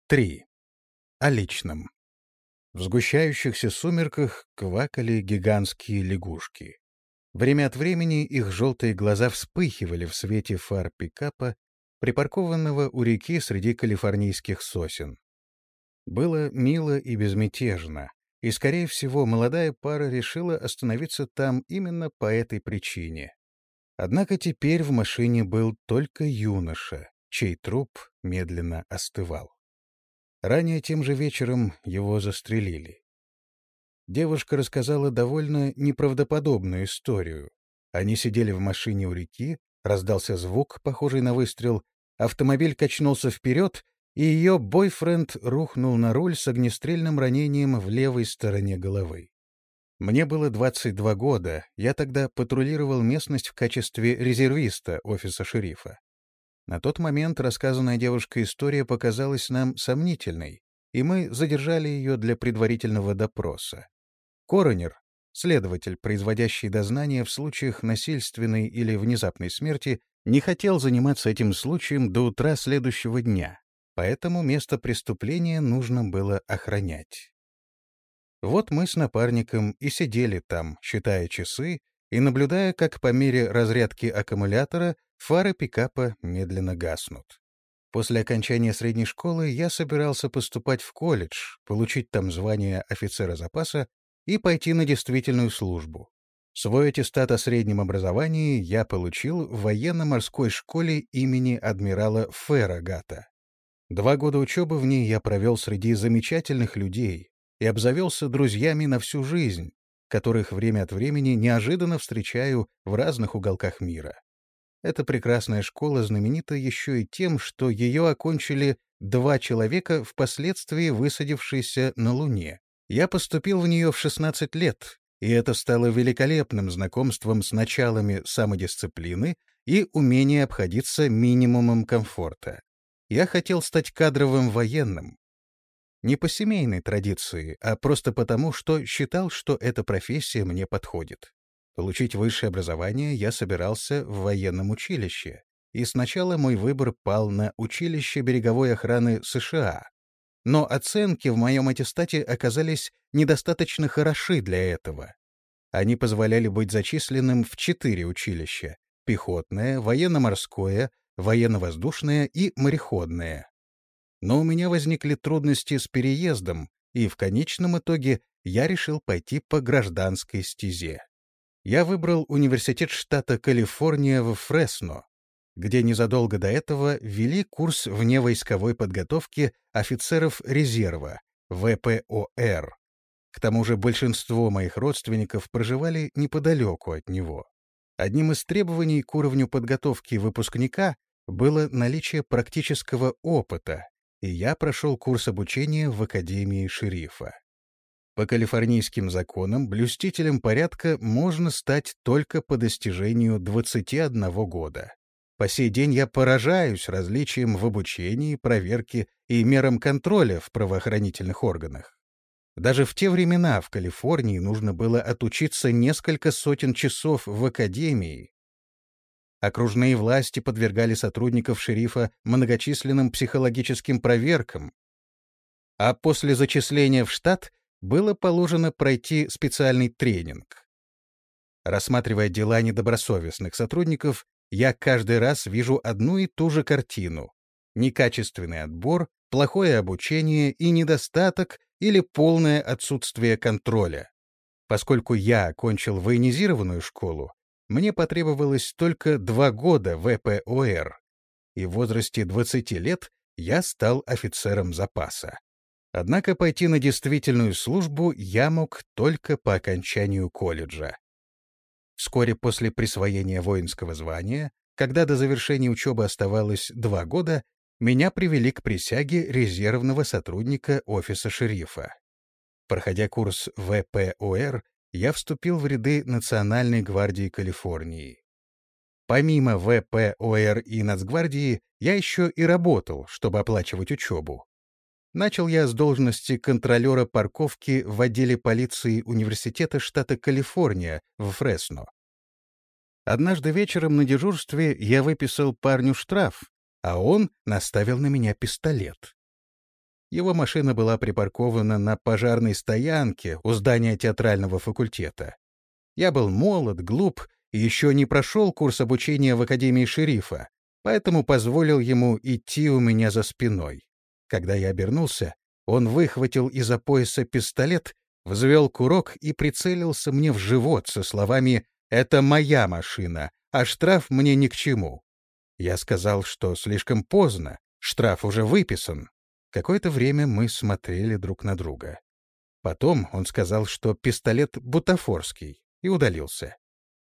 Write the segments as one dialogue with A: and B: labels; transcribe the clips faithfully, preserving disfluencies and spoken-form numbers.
A: Три. О личном. В сгущающихся сумерках квакали гигантские лягушки. Время от времени их желтые глаза вспыхивали в свете фар пикапа, припаркованного у реки среди калифорнийских сосен. Было мило и безмятежно, и, скорее всего, молодая пара решила остановиться там именно по этой причине. Однако теперь в машине был только юноша, чей труп медленно остывал. Ранее тем же вечером его застрелили. Девушка рассказала довольно неправдоподобную историю. Они сидели в машине у реки, раздался звук, похожий на выстрел, автомобиль качнулся вперед, и ее бойфренд рухнул на руль с огнестрельным ранением в левой стороне головы. Мне было двадцать два года, я тогда патрулировал местность в качестве резервиста офиса шерифа. На тот момент рассказанная девушкой история показалась нам сомнительной, и мы задержали ее для предварительного допроса. Коронер, следователь, производящий дознание в случаях насильственной или внезапной смерти, не хотел заниматься этим случаем до утра следующего дня, поэтому место преступления нужно было охранять. Вот мы с напарником и сидели там, считая часы и наблюдая, как по мере разрядки аккумулятора фары пикапа медленно гаснут. После окончания средней школы я собирался поступать в колледж, получить там звание офицера запаса и пойти на действительную службу. Свой аттестат о среднем образовании я получил в военно-морской школе имени адмирала Феррагата. Два года учебы в ней я провел среди замечательных людей и обзавелся друзьями на всю жизнь, которых время от времени неожиданно встречаю в разных уголках мира. Эта прекрасная школа знаменита еще и тем, что ее окончили два человека, впоследствии высадившиеся на Луне. Я поступил в нее в шестнадцать лет, и это стало великолепным знакомством с началами самодисциплины и умения обходиться минимумом комфорта. Я хотел стать кадровым военным. Не по семейной традиции, а просто потому, что считал, что эта профессия мне подходит. Получить высшее образование я собирался в военном училище, и сначала мой выбор пал на училище береговой охраны США. Но оценки в моем аттестате оказались недостаточно хороши для этого. Они позволяли быть зачисленным в четыре училища — пехотное, военно-морское, военно-воздушное и мореходное. Но у меня возникли трудности с переездом, и в конечном итоге я решил пойти по гражданской стезе. Я выбрал университет штата Калифорния в Фресно, где незадолго до этого ввели курс вневойсковой подготовки офицеров резерва, вэ пэ о эр. К тому же большинство моих родственников проживали неподалеку от него. Одним из требований к уровню подготовки выпускника было наличие практического опыта, и я прошел курс обучения в Академии шерифа. По калифорнийским законам блюстителем порядка можно стать только по достижению двадцати одного года. По сей день я поражаюсь различиям в обучении, проверке и мерам контроля в правоохранительных органах. Даже в те времена в Калифорнии нужно было отучиться несколько сотен часов в академии. Окружные власти подвергали сотрудников шерифа многочисленным психологическим проверкам, а после зачисления в штат было положено пройти специальный тренинг. Рассматривая дела недобросовестных сотрудников, я каждый раз вижу одну и ту же картину: некачественный отбор, плохое обучение и недостаток или полное отсутствие контроля. Поскольку я окончил военизированную школу, мне потребовалось только два года вэ пэ о эр, и в возрасте двадцати лет я стал офицером запаса. Однако пойти на действительную службу я мог только по окончанию колледжа. Вскоре после присвоения воинского звания, когда до завершения учебы оставалось два года, меня привели к присяге резервного сотрудника офиса шерифа. Проходя курс вэ пэ о эр, я вступил в ряды Национальной гвардии Калифорнии. Помимо вэ пэ о эр и Нацгвардии, я еще и работал, чтобы оплачивать учебу. Начал я с должности контролера парковки в отделе полиции университета штата Калифорния в Фресно. Однажды вечером на дежурстве я выписал парню штраф, а он наставил на меня пистолет. Его машина была припаркована на пожарной стоянке у здания театрального факультета. Я был молод, глуп и еще не прошел курс обучения в Академии шерифа, поэтому позволил ему идти у меня за спиной. Когда я обернулся, он выхватил из-за пояса пистолет, взвел курок и прицелился мне в живот со словами «Это моя машина, а штраф мне ни к чему». Я сказал, что слишком поздно, штраф уже выписан. Какое-то время мы смотрели друг на друга. Потом он сказал, что пистолет бутафорский, и удалился.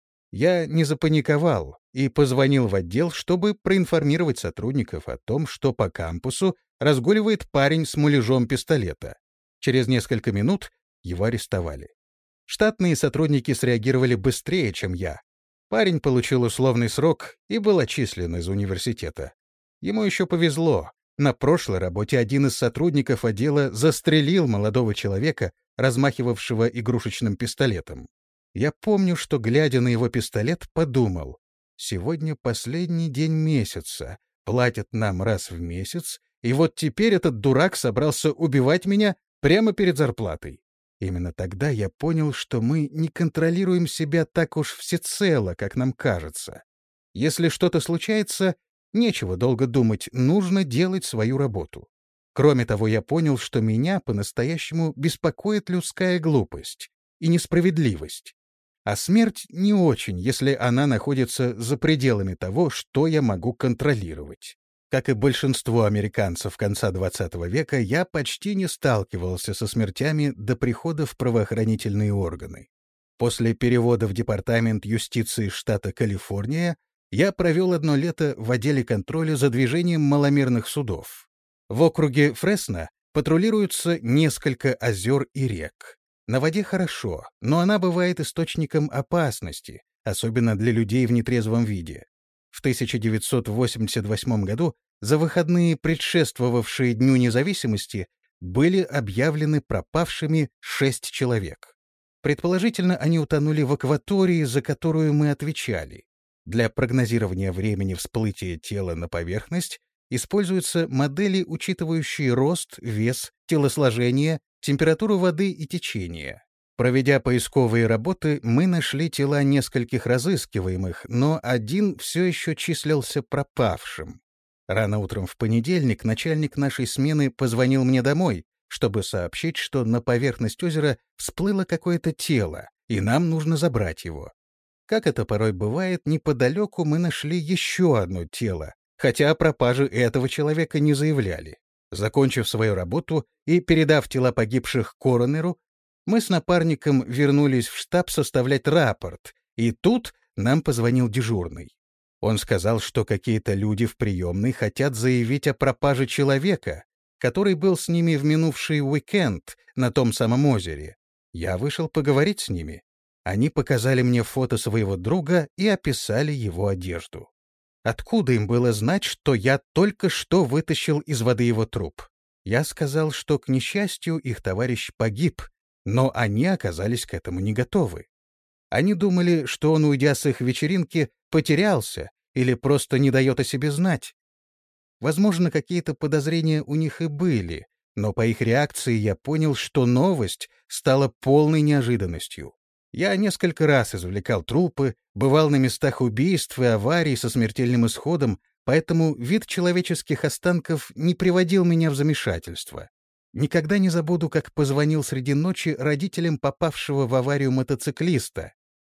A: Я не запаниковал и позвонил в отдел, чтобы проинформировать сотрудников о том, что по кампусу разгуливает парень с муляжом пистолета. Через несколько минут его арестовали. Штатные сотрудники среагировали быстрее, чем я. Парень получил условный срок и был отчислен из университета. Ему еще повезло. На прошлой работе один из сотрудников отдела застрелил молодого человека, размахивавшего игрушечным пистолетом. Я помню, что, глядя на его пистолет, подумал: сегодня последний день месяца, платят нам раз в месяц, и вот теперь этот дурак собрался убивать меня прямо перед зарплатой. Именно тогда я понял, что мы не контролируем себя так уж всецело, как нам кажется. Если что-то случается, нечего долго думать, нужно делать свою работу. Кроме того, я понял, что меня по-настоящему беспокоит людская глупость и несправедливость. А смерть не очень, если она находится за пределами того, что я могу контролировать. Как и большинство американцев конца двадцатого века, я почти не сталкивался со смертями до прихода в правоохранительные органы. После перевода в Департамент юстиции штата Калифорния я провел одно лето в отделе контроля за движением маломерных судов. В округе Фресно патрулируются несколько озер и рек. На воде хорошо, но она бывает источником опасности, особенно для людей в нетрезвом виде. В тысяча девятьсот восемьдесят восьмом году за выходные, предшествовавшие Дню независимости, были объявлены пропавшими шесть человек. Предположительно, они утонули в акватории, за которую мы отвечали. Для прогнозирования времени всплытия тела на поверхность используются модели, учитывающие рост, вес, телосложение, температуру воды и течение. Проведя поисковые работы, мы нашли тела нескольких разыскиваемых, но один все еще числился пропавшим. Рано утром в понедельник начальник нашей смены позвонил мне домой, чтобы сообщить, что на поверхность озера всплыло какое-то тело, и нам нужно забрать его. Как это порой бывает, неподалеку мы нашли еще одно тело, хотя о пропаже этого человека не заявляли. Закончив свою работу и передав тела погибших коронеру, мы с напарником вернулись в штаб составлять рапорт, и тут нам позвонил дежурный. Он сказал, что какие-то люди в приемной хотят заявить о пропаже человека, который был с ними в минувший уикенд на том самом озере. Я вышел поговорить с ними. Они показали мне фото своего друга и описали его одежду. Откуда им было знать, что я только что вытащил из воды его труп? Я сказал, что, к несчастью, их товарищ погиб, но они оказались к этому не готовы. Они думали, что он, уйдя с их вечеринки, потерялся или просто не дает о себе знать. Возможно, какие-то подозрения у них и были, но по их реакции я понял, что новость стала полной неожиданностью. Я несколько раз извлекал трупы, бывал на местах убийств и аварий со смертельным исходом, поэтому вид человеческих останков не приводил меня в замешательство. Никогда не забуду, как позвонил среди ночи родителям попавшего в аварию мотоциклиста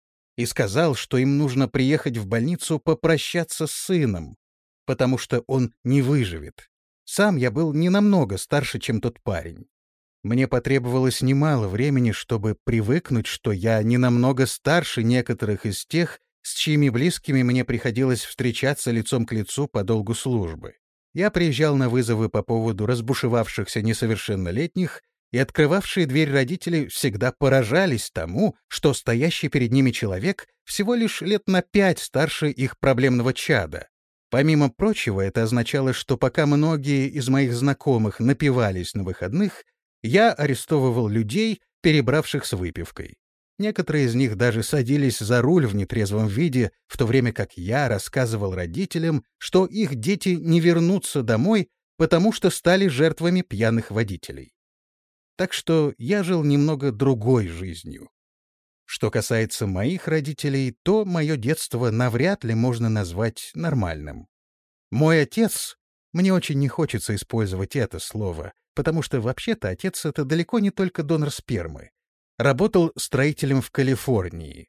A: и сказал, что им нужно приехать в больницу попрощаться с сыном, потому что он не выживет. Сам я был не намного старше, чем тот парень. Мне потребовалось немало времени, чтобы привыкнуть, что я не намного старше некоторых из тех, с чьими близкими мне приходилось встречаться лицом к лицу по долгу службы. Я приезжал на вызовы по поводу разбушевавшихся несовершеннолетних, и открывавшие дверь родители всегда поражались тому, что стоящий перед ними человек всего лишь лет на пять старше их проблемного чада. Помимо прочего, это означало, что пока многие из моих знакомых напивались на выходных, я арестовывал людей, перебравших с выпивкой. Некоторые из них даже садились за руль в нетрезвом виде, в то время как я рассказывал родителям, что их дети не вернутся домой, потому что стали жертвами пьяных водителей. Так что я жил немного другой жизнью. Что касается моих родителей, то мое детство навряд ли можно назвать нормальным. Мой отец, мне очень не хочется использовать это слово, потому что вообще-то отец — это далеко не только донор спермы, работал строителем в Калифорнии.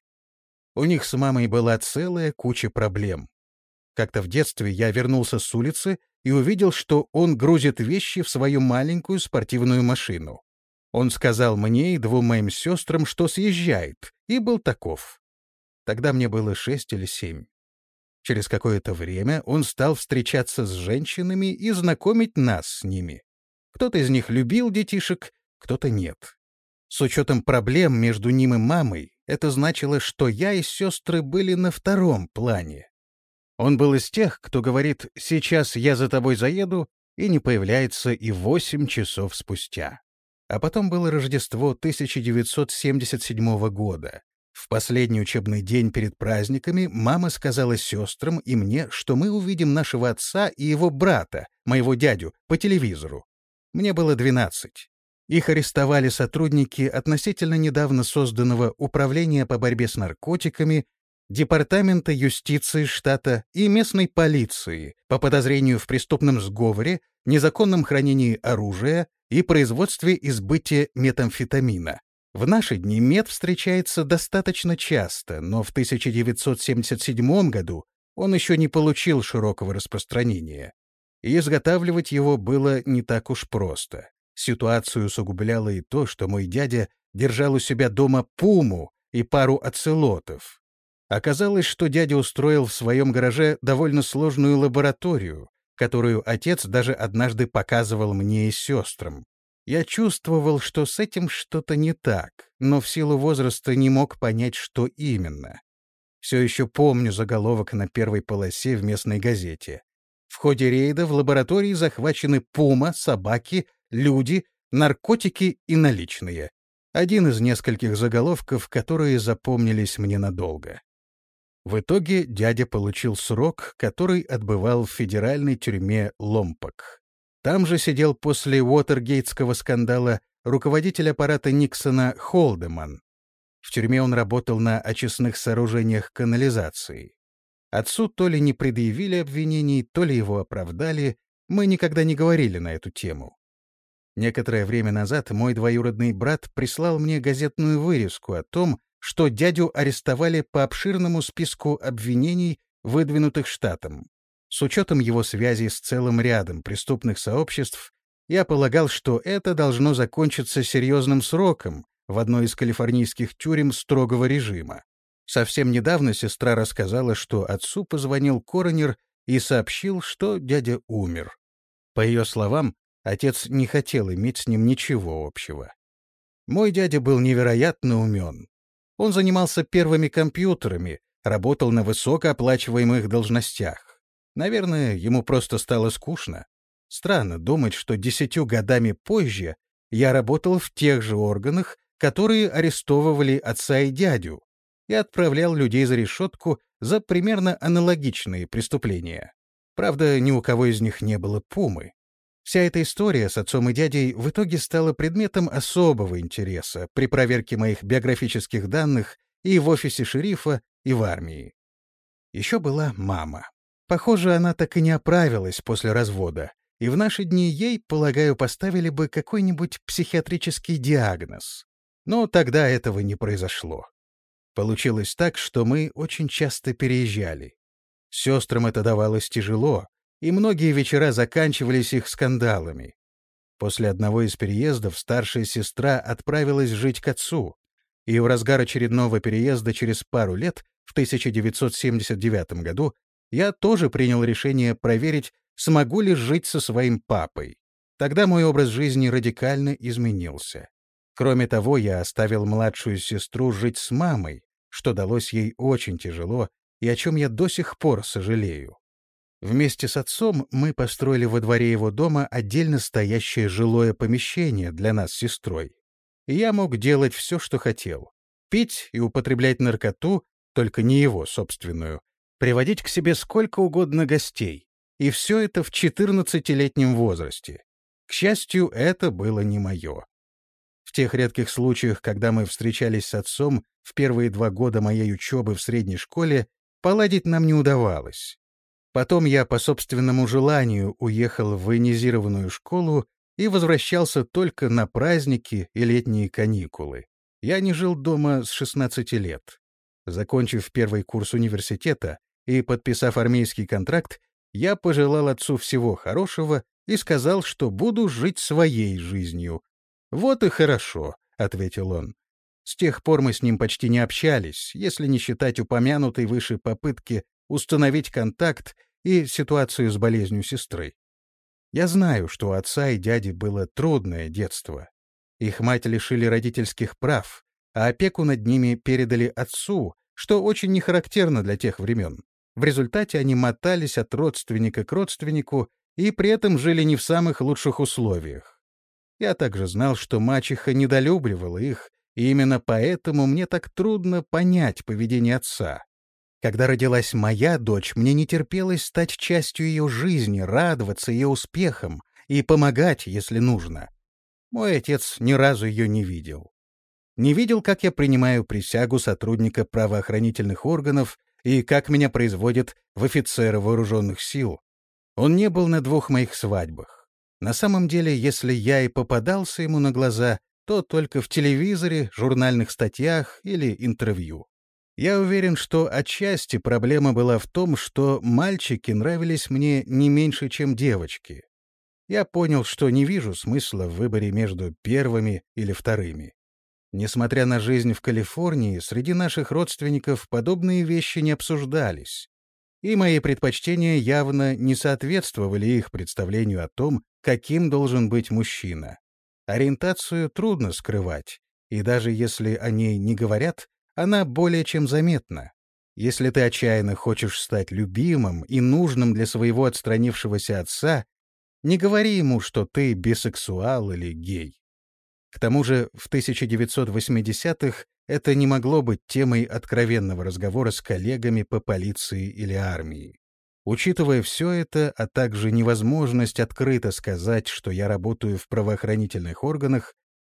A: У них с мамой была целая куча проблем. Как-то в детстве я вернулся с улицы и увидел, что он грузит вещи в свою маленькую спортивную машину. Он сказал мне и двум моим сестрам, что съезжает, и был таков. Тогда мне было шесть или семь. Через какое-то время он стал встречаться с женщинами и знакомить нас с ними. Кто-то из них любил детишек, кто-то нет. С учетом проблем между ним и мамой, это значило, что я и сестры были на втором плане. Он был из тех, кто говорит «сейчас я за тобой заеду» и не появляется и восемь часов спустя. А потом было Рождество тысяча девятьсот семьдесят седьмого года. В последний учебный день перед праздниками мама сказала сестрам и мне, что мы увидим нашего отца и его брата, моего дядю, по телевизору. Мне было двенадцать. Их арестовали сотрудники относительно недавно созданного Управления по борьбе с наркотиками, Департамента юстиции штата и местной полиции по подозрению в преступном сговоре, незаконном хранении оружия и производстве и сбытии метамфетамина. В наши дни мет встречается достаточно часто, но в тысяча девятьсот семьдесят седьмом году он еще не получил широкого распространения. И изготавливать его было не так уж просто. Ситуацию усугубляло и то, что мой дядя держал у себя дома пуму и пару оцелотов. Оказалось, что дядя устроил в своем гараже довольно сложную лабораторию, которую отец даже однажды показывал мне и сестрам. Я чувствовал, что с этим что-то не так, но в силу возраста не мог понять, что именно. Все еще помню заголовок на первой полосе в местной газете. В ходе рейда в лаборатории захвачены пума, собаки, люди, наркотики и наличные. Один из нескольких заголовков, которые запомнились мне надолго. В итоге дядя получил срок, который отбывал в федеральной тюрьме Ломпок. Там же сидел после Уотергейтского скандала руководитель аппарата Никсона Холдеман. В тюрьме он работал на очистных сооружениях канализации. Отцу то ли не предъявили обвинений, то ли его оправдали, мы никогда не говорили на эту тему. Некоторое время назад мой двоюродный брат прислал мне газетную вырезку о том, что дядю арестовали по обширному списку обвинений, выдвинутых штатом. С учетом его связей с целым рядом преступных сообществ, я полагал, что это должно закончиться серьезным сроком в одной из калифорнийских тюрем строгого режима. Совсем недавно сестра рассказала, что отцу позвонил коронер и сообщил, что дядя умер. По ее словам, отец не хотел иметь с ним ничего общего. Мой дядя был невероятно умен. Он занимался первыми компьютерами, работал на высокооплачиваемых должностях. Наверное, ему просто стало скучно. Странно думать, что десятью годами позже я работал в тех же органах, которые арестовывали отца и дядю, и отправлял людей за решетку за примерно аналогичные преступления. Правда, ни у кого из них не было пумы. Вся эта история с отцом и дядей в итоге стала предметом особого интереса при проверке моих биографических данных и в офисе шерифа, и в армии. Еще была мама. Похоже, она так и не оправилась после развода, и в наши дни ей, полагаю, поставили бы какой-нибудь психиатрический диагноз. Но тогда этого не произошло. Получилось так, что мы очень часто переезжали. Сестрам это давалось тяжело, и многие вечера заканчивались их скандалами. После одного из переездов старшая сестра отправилась жить к отцу, и в разгар очередного переезда через пару лет, в тысяча девятьсот семьдесят девятом году, я тоже принял решение проверить, смогу ли жить со своим папой. Тогда мой образ жизни радикально изменился. Кроме того, я оставил младшую сестру жить с мамой, что далось ей очень тяжело и о чем я до сих пор сожалею. Вместе с отцом мы построили во дворе его дома отдельно стоящее жилое помещение для нас с сестрой. И я мог делать все, что хотел. Пить и употреблять наркоту, только не его собственную, приводить к себе сколько угодно гостей. И все это в четырнадцатилетнем возрасте. К счастью, это было не мое. В тех редких случаях, когда мы встречались с отцом в первые два года моей учебы в средней школе, поладить нам не удавалось. Потом я по собственному желанию уехал в военизированную школу и возвращался только на праздники и летние каникулы. Я не жил дома с шестнадцати лет. Закончив первый курс университета и подписав армейский контракт, я пожелал отцу всего хорошего и сказал, что буду жить своей жизнью. «Вот и хорошо», — ответил он. С тех пор мы с ним почти не общались, если не считать упомянутой выше попытки установить контакт и ситуацию с болезнью сестры. Я знаю, что у отца и дяди было трудное детство. Их мать лишили родительских прав, а опеку над ними передали отцу, что очень не характерно для тех времен. В результате они мотались от родственника к родственнику и при этом жили не в самых лучших условиях. Я также знал, что мачеха недолюбливала их, и именно поэтому мне так трудно понять поведение отца. Когда родилась моя дочь, мне не терпелось стать частью ее жизни, радоваться ее успехам и помогать, если нужно. Мой отец ни разу ее не видел. Не видел, как я принимаю присягу сотрудника правоохранительных органов и как меня производят в офицеры вооруженных сил. Он не был на двух моих свадьбах. На самом деле, если я и попадался ему на глаза, то только в телевизоре, журнальных статьях или интервью. Я уверен, что отчасти проблема была в том, что мальчики нравились мне не меньше, чем девочки. Я понял, что не вижу смысла в выборе между первыми или вторыми. Несмотря на жизнь в Калифорнии, среди наших родственников подобные вещи не обсуждались, и мои предпочтения явно не соответствовали их представлению о том, каким должен быть мужчина. Ориентацию трудно скрывать, и даже если о ней не говорят, она более чем заметна. Если ты отчаянно хочешь стать любимым и нужным для своего отстранившегося отца, не говори ему, что ты бисексуал или гей. К тому же в тысяча девятьсот восьмидесятых это не могло быть темой откровенного разговора с коллегами по полиции или армии. Учитывая все это, а также невозможность открыто сказать, что я работаю в правоохранительных органах,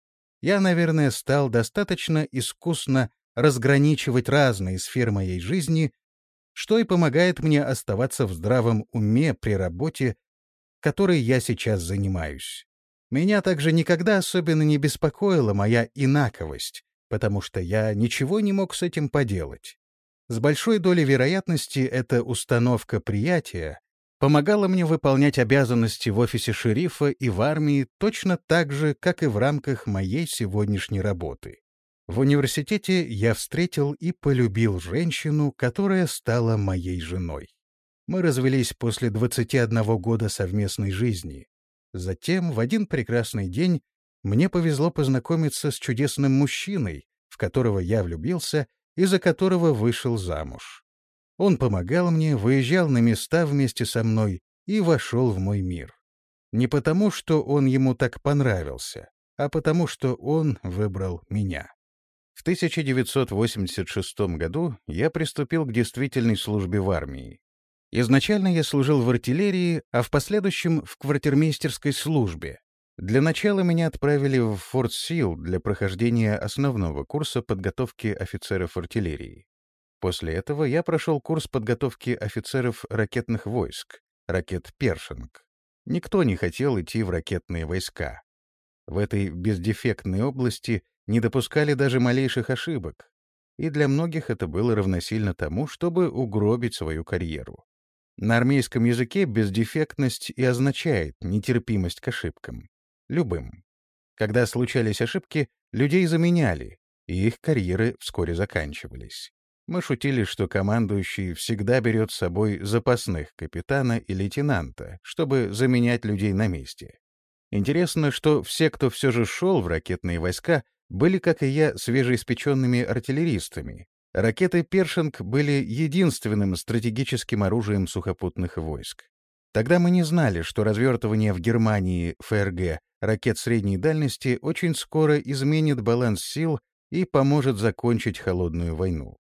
A: я, наверное, стал достаточно искусно разграничивать разные сферы моей жизни, что и помогает мне оставаться в здравом уме при работе, которой я сейчас занимаюсь. Меня также никогда особенно не беспокоила моя инаковость, потому что я ничего не мог с этим поделать. С большой долей вероятности эта установка приятия помогала мне выполнять обязанности в офисе шерифа и в армии точно так же, как и в рамках моей сегодняшней работы. В университете я встретил и полюбил женщину, которая стала моей женой. Мы развелись после двадцати одного года совместной жизни. Затем, в один прекрасный день, мне повезло познакомиться с чудесным мужчиной, в которого я влюбился и за которого вышел замуж. Он помогал мне, выезжал на места вместе со мной и вошел в мой мир. Не потому, что он ему так понравился, а потому, что он выбрал меня. В тысяча девятьсот восемьдесят шестом году я приступил к действительной службе в армии. Изначально я служил в артиллерии, а в последующем в квартирмейстерской службе. Для начала меня отправили в Форт Сил для прохождения основного курса подготовки офицеров артиллерии. После этого я прошел курс подготовки офицеров ракетных войск, ракет «Першинг». Никто не хотел идти в ракетные войска. В этой бездефектной области не допускали даже малейших ошибок, и для многих это было равносильно тому, чтобы угробить свою карьеру. На армейском языке бездефектность и означает нетерпимость к ошибкам. Любым. Когда случались ошибки, людей заменяли, и их карьеры вскоре заканчивались. Мы шутили, что командующий всегда берет с собой запасных капитана и лейтенанта, чтобы заменять людей на месте. Интересно, что все, кто все же шел в ракетные войска, были, как и я, свежеиспеченными артиллеристами. Ракеты «Першинг» были единственным стратегическим оружием сухопутных войск. Тогда мы не знали, что развертывание в Германии ФРГ ракет средней дальности очень скоро изменит баланс сил и поможет закончить холодную войну.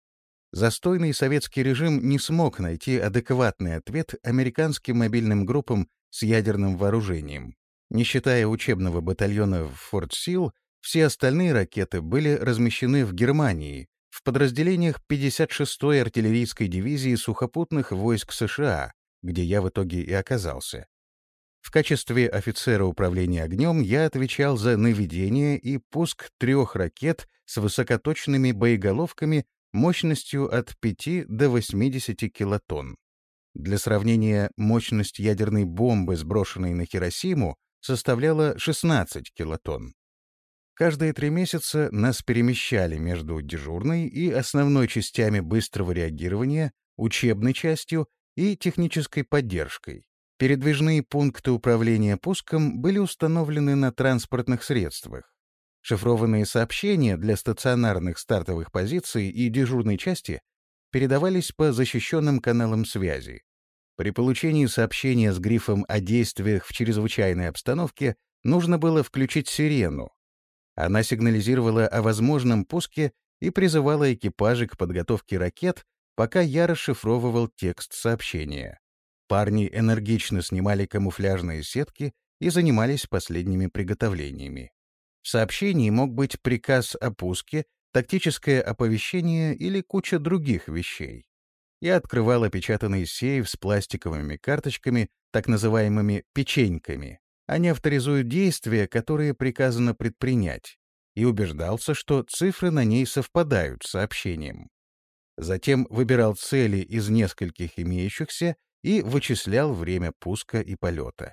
A: Застойный советский режим не смог найти адекватный ответ американским мобильным группам с ядерным вооружением. Не считая учебного батальона в Форт Сил, все остальные ракеты были размещены в Германии, в подразделениях пятьдесят шестой артиллерийской дивизии сухопутных войск США, где я в итоге и оказался. В качестве офицера управления огнем я отвечал за наведение и пуск трех ракет с высокоточными боеголовками мощностью от пяти до восьмидесяти килотонн. Для сравнения, мощность ядерной бомбы, сброшенной на Хиросиму, составляла шестнадцать килотонн. Каждые три месяца нас перемещали между дежурной и основной частями быстрого реагирования, учебной частью и технической поддержкой. Передвижные пункты управления пуском были установлены на транспортных средствах. Шифрованные сообщения для стационарных стартовых позиций и дежурной части передавались по защищенным каналам связи. При получении сообщения с грифом о действиях в чрезвычайной обстановке нужно было включить сирену. Она сигнализировала о возможном пуске и призывала экипажи к подготовке ракет, пока я расшифровывал текст сообщения. Парни энергично снимали камуфляжные сетки и занимались последними приготовлениями. В сообщении мог быть приказ о пуске, тактическое оповещение или куча других вещей. Я открывал опечатанный сейф с пластиковыми карточками, так называемыми «печеньками». Они авторизуют действия, которые приказано предпринять, и убеждался, что цифры на ней совпадают с сообщением. Затем выбирал цели из нескольких имеющихся и вычислял время пуска и полета.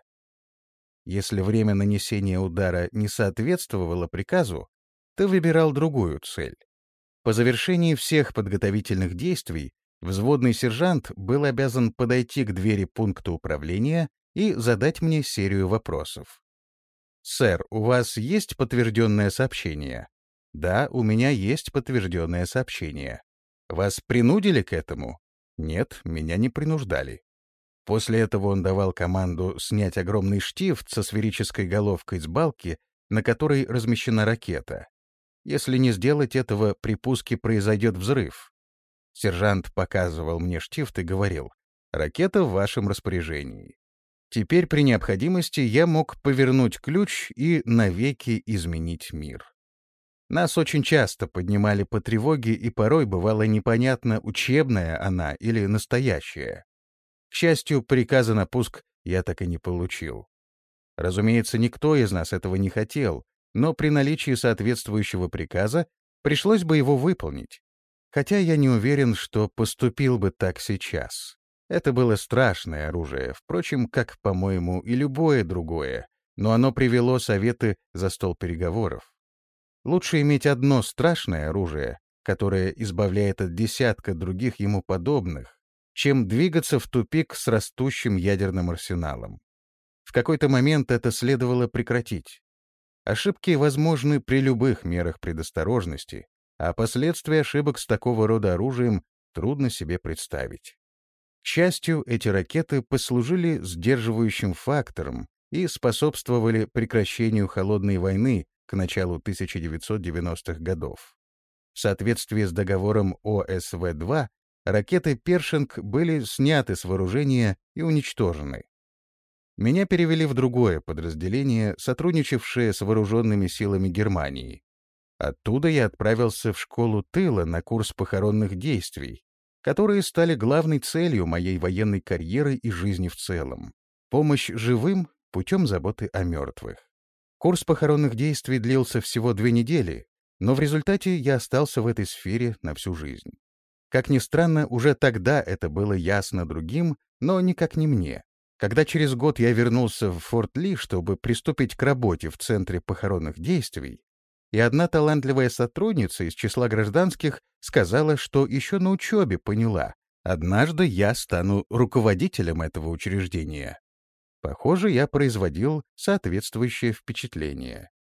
A: Если время нанесения удара не соответствовало приказу, ты выбирал другую цель. По завершении всех подготовительных действий взводный сержант был обязан подойти к двери пункта управления и задать мне серию вопросов. «Сэр, у вас есть подтвержденное сообщение?» «Да, у меня есть подтвержденное сообщение». «Вас принудили к этому?» «Нет, меня не принуждали». После этого он давал команду снять огромный штифт со сферической головкой с балки, на которой размещена ракета. Если не сделать этого, при пуске произойдет взрыв. Сержант показывал мне штифт и говорил: «Ракета в вашем распоряжении». Теперь при необходимости я мог повернуть ключ и навеки изменить мир. Нас очень часто поднимали по тревоге, и порой бывало непонятно, учебная она или настоящая. К счастью, приказа на пуск я так и не получил. Разумеется, никто из нас этого не хотел, но при наличии соответствующего приказа пришлось бы его выполнить. Хотя я не уверен, что поступил бы так сейчас. Это было страшное оружие, впрочем, как, по-моему, и любое другое, но оно привело Советы за стол переговоров. Лучше иметь одно страшное оружие, которое избавляет от десятка других ему подобных, чем двигаться в тупик с растущим ядерным арсеналом. В какой-то момент это следовало прекратить. Ошибки возможны при любых мерах предосторожности, а последствия ошибок с такого рода оружием трудно себе представить. К счастью, эти ракеты послужили сдерживающим фактором и способствовали прекращению холодной войны к началу тысяча девятьсот девяностых годов. В соответствии с договором О С В два ракеты «Першинг» были сняты с вооружения и уничтожены. Меня перевели в другое подразделение, сотрудничавшее с вооруженными силами Германии. Оттуда я отправился в школу тыла на курс похоронных действий, которые стали главной целью моей военной карьеры и жизни в целом. Помощь живым путем заботы о мертвых. Курс похоронных действий длился всего две недели, но в результате я остался в этой сфере на всю жизнь. Как ни странно, уже тогда это было ясно другим, но никак не мне. Когда через год я вернулся в Форт Ли, чтобы приступить к работе в Центре похоронных действий, и одна талантливая сотрудница из числа гражданских сказала, что еще на учебе поняла: однажды я стану руководителем этого учреждения. Похоже, я производил соответствующее впечатление.